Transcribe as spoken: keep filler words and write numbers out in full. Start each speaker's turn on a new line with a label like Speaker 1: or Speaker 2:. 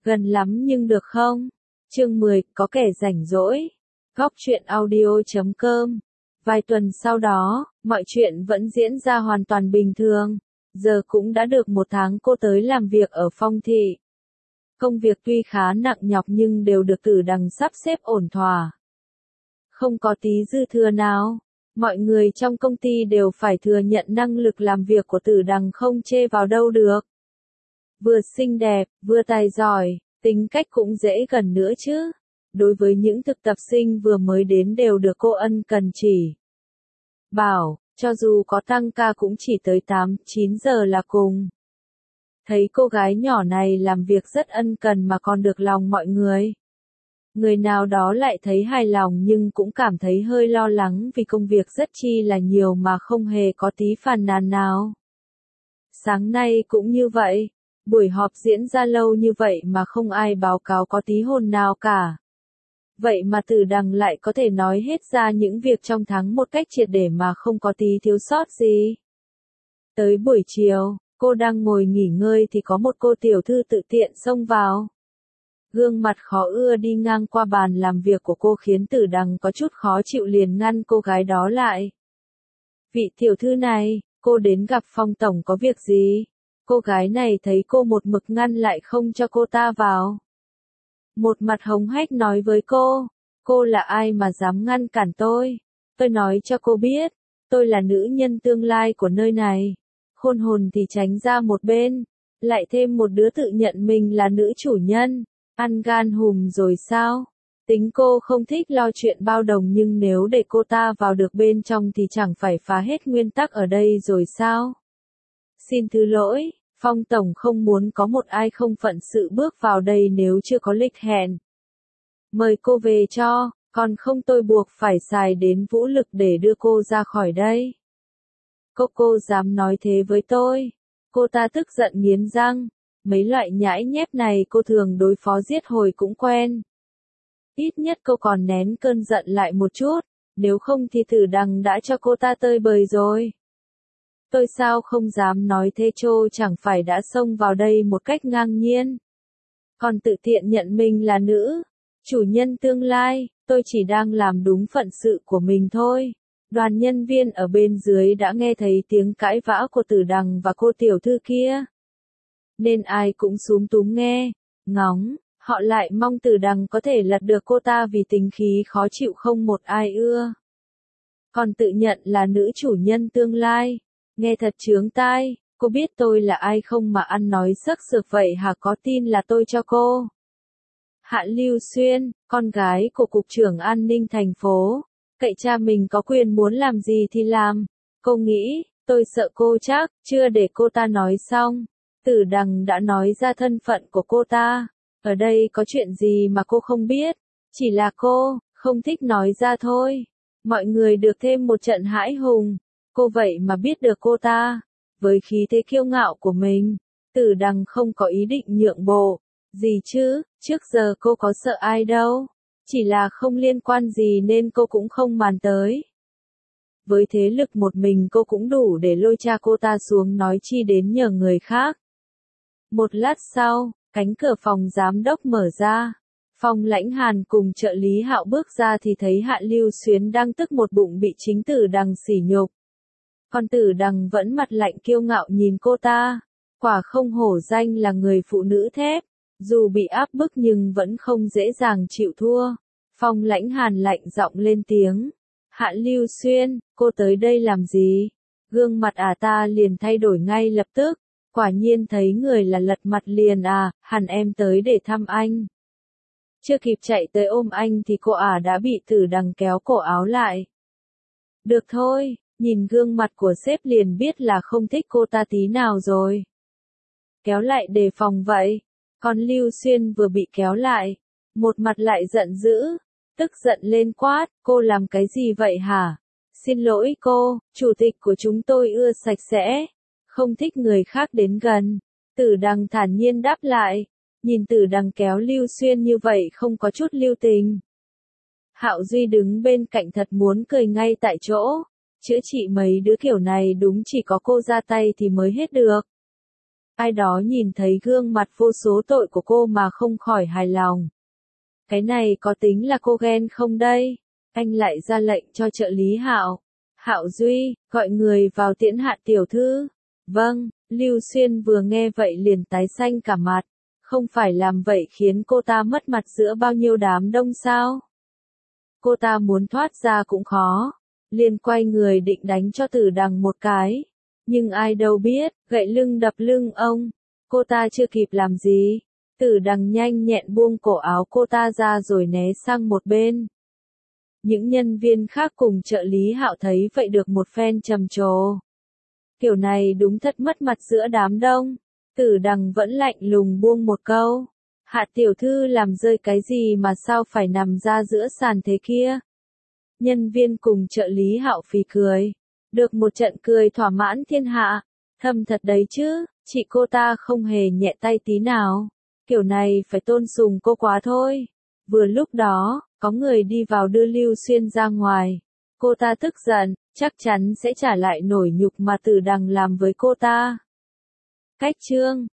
Speaker 1: Gần lắm nhưng được không? Chương mười, có kẻ rảnh rỗi. Góc truyện audio chấm com. Vài tuần sau đó, mọi chuyện vẫn diễn ra hoàn toàn bình thường. Giờ cũng đã được một tháng cô tới làm việc ở Phong Thị. Công việc tuy khá nặng nhọc nhưng đều được Tử Đằng sắp xếp ổn thỏa. Không có tí dư thừa nào. Mọi người trong công ty đều phải thừa nhận năng lực làm việc của Tử Đằng không chê vào đâu được. Vừa xinh đẹp, vừa tài giỏi, tính cách cũng dễ gần nữa chứ. Đối với những thực tập sinh vừa mới đến đều được cô ân cần chỉ bảo, cho dù có tăng ca cũng chỉ tới tám, chín giờ là cùng. Thấy cô gái nhỏ này làm việc rất ân cần mà còn được lòng mọi người. Người nào đó lại thấy hài lòng nhưng cũng cảm thấy hơi lo lắng vì công việc rất chi là nhiều mà không hề có tí phàn nàn nào. Sáng nay cũng như vậy, buổi họp diễn ra lâu như vậy mà không ai báo cáo có tí hồn nào cả. Vậy mà Tử Đằng lại có thể nói hết ra những việc trong tháng một cách triệt để mà không có tí thiếu sót gì. Tới buổi chiều, cô đang ngồi nghỉ ngơi thì có một cô tiểu thư tự tiện xông vào. Gương mặt khó ưa đi ngang qua bàn làm việc của cô khiến Tử Đằng có chút khó chịu liền ngăn cô gái đó lại. Vị tiểu thư này, cô đến gặp Phong tổng có việc gì? Cô gái này thấy cô một mực ngăn lại không cho cô ta vào. Một mặt hống hách nói với cô, cô là ai mà dám ngăn cản tôi? Tôi nói cho cô biết, tôi là nữ nhân tương lai của nơi này. Khôn hồn thì tránh ra một bên, lại thêm một đứa tự nhận mình là nữ chủ nhân. Ăn gan hùm rồi sao? Tính cô không thích lo chuyện bao đồng nhưng nếu để cô ta vào được bên trong thì chẳng phải phá hết nguyên tắc ở đây rồi sao? Xin thứ lỗi, Phong tổng không muốn có một ai không phận sự bước vào đây nếu chưa có lịch hẹn. Mời cô về cho, còn không tôi buộc phải xài đến vũ lực để đưa cô ra khỏi đây. Cô cô dám nói thế với tôi? Cô ta tức giận nghiến răng. Mấy loại nhãi nhép này cô thường đối phó giết hồi cũng quen. Ít nhất cô còn nén cơn giận lại một chút, nếu không thì Tử Đằng đã cho cô ta tơi bời rồi. Tôi sao không dám nói thế trô chẳng phải đã xông vào đây một cách ngang nhiên. Còn tự tiện nhận mình là nữ, chủ nhân tương lai, tôi chỉ đang làm đúng phận sự của mình thôi. Đoàn nhân viên ở bên dưới đã nghe thấy tiếng cãi vã của Tử Đằng và cô tiểu thư kia. Nên ai cũng xúm túm nghe, ngóng, họ lại mong Tử Đằng có thể lật được cô ta vì tính khí khó chịu không một ai ưa. Còn tự nhận là nữ chủ nhân tương lai, nghe thật chướng tai, cô biết tôi là ai không mà ăn nói sắc sược vậy hả? Có tin là tôi cho cô? Hạ Lưu Xuyên, con gái của Cục trưởng An ninh thành phố, cậy cha mình có quyền muốn làm gì thì làm. Cô nghĩ, tôi sợ cô chắc, chưa để cô ta nói xong. Tử Đằng đã nói ra thân phận của cô ta. Ở đây có chuyện gì mà cô không biết? Chỉ là cô, không thích nói ra thôi. Mọi người được thêm một trận hãi hùng. Cô vậy mà biết được cô ta. Với khí thế kiêu ngạo của mình, Tử Đằng không có ý định nhượng bộ. Gì chứ, trước giờ cô có sợ ai đâu. Chỉ là không liên quan gì nên cô cũng không màn tới. Với thế lực một mình cô cũng đủ để lôi cha cô ta xuống nói chi đến nhờ người khác. Một lát sau, cánh cửa phòng giám đốc mở ra. Phong Lãnh Hàn cùng trợ lý Hạo bước ra thì thấy Hạ Lưu Xuyến đang tức một bụng bị chính Tử Đằng sỉ nhục. Còn Tử Đằng vẫn mặt lạnh kiêu ngạo nhìn cô ta. Quả không hổ danh là người phụ nữ thép. Dù bị áp bức nhưng vẫn không dễ dàng chịu thua. Phong Lãnh Hàn lạnh giọng lên tiếng. Hạ Lưu Xuyên, cô tới đây làm gì? Gương mặt ả ta liền thay đổi ngay lập tức. Quả nhiên thấy người là lật mặt liền à, hẳn em tới để thăm anh. Chưa kịp chạy tới ôm anh thì cô ả đã bị Tử Đằng kéo cổ áo lại. Được thôi, nhìn gương mặt của sếp liền biết là không thích cô ta tí nào rồi. Kéo lại đề phòng vậy. Còn Lưu Xuyên vừa bị kéo lại, một mặt lại giận dữ, tức giận lên quát, cô làm cái gì vậy hả? Xin lỗi cô, chủ tịch của chúng tôi ưa sạch sẽ. Không thích người khác đến gần. Tử Đằng thản nhiên đáp lại. Nhìn Tử Đằng kéo Lưu Xuyên như vậy không có chút lưu tình. Hạo Duy đứng bên cạnh thật muốn cười ngay tại chỗ. Chữa trị mấy đứa kiểu này đúng chỉ có cô ra tay thì mới hết được. Ai đó nhìn thấy gương mặt vô số tội của cô mà không khỏi hài lòng. Cái này có tính là cô ghen không đây? Anh lại ra lệnh cho trợ lý Hạo. Hạo Duy, gọi người vào tiễn Hạ tiểu thư. Vâng, Lưu Xuyên vừa nghe vậy liền tái xanh cả mặt. Không phải làm vậy khiến cô ta mất mặt giữa bao nhiêu đám đông sao? Cô ta muốn thoát ra cũng khó. Liền quay người định đánh cho Tử Đằng một cái. Nhưng ai đâu biết, gậy lưng đập lưng ông. Cô ta chưa kịp làm gì. Tử Đằng nhanh nhẹn buông cổ áo cô ta ra rồi né sang một bên. Những nhân viên khác cùng trợ lý Hạo thấy vậy được một phen trầm trồ. Kiểu này đúng thật mất mặt giữa đám đông. Tử Đằng vẫn lạnh lùng buông một câu. Hạ tiểu thư làm rơi cái gì mà sao phải nằm ra giữa sàn thế kia? Nhân viên cùng trợ lý Hạo phì cười. Được một trận cười thỏa mãn thiên hạ. Thầm thật đấy chứ, chị cô ta không hề nhẹ tay tí nào. Kiểu này phải tôn sùng cô quá thôi. Vừa lúc đó, có người đi vào đưa Lưu Xuyên ra ngoài. Cô ta tức giận, chắc chắn sẽ trả lại nổi nhục mà Tử Đằng làm với cô ta. Cách chương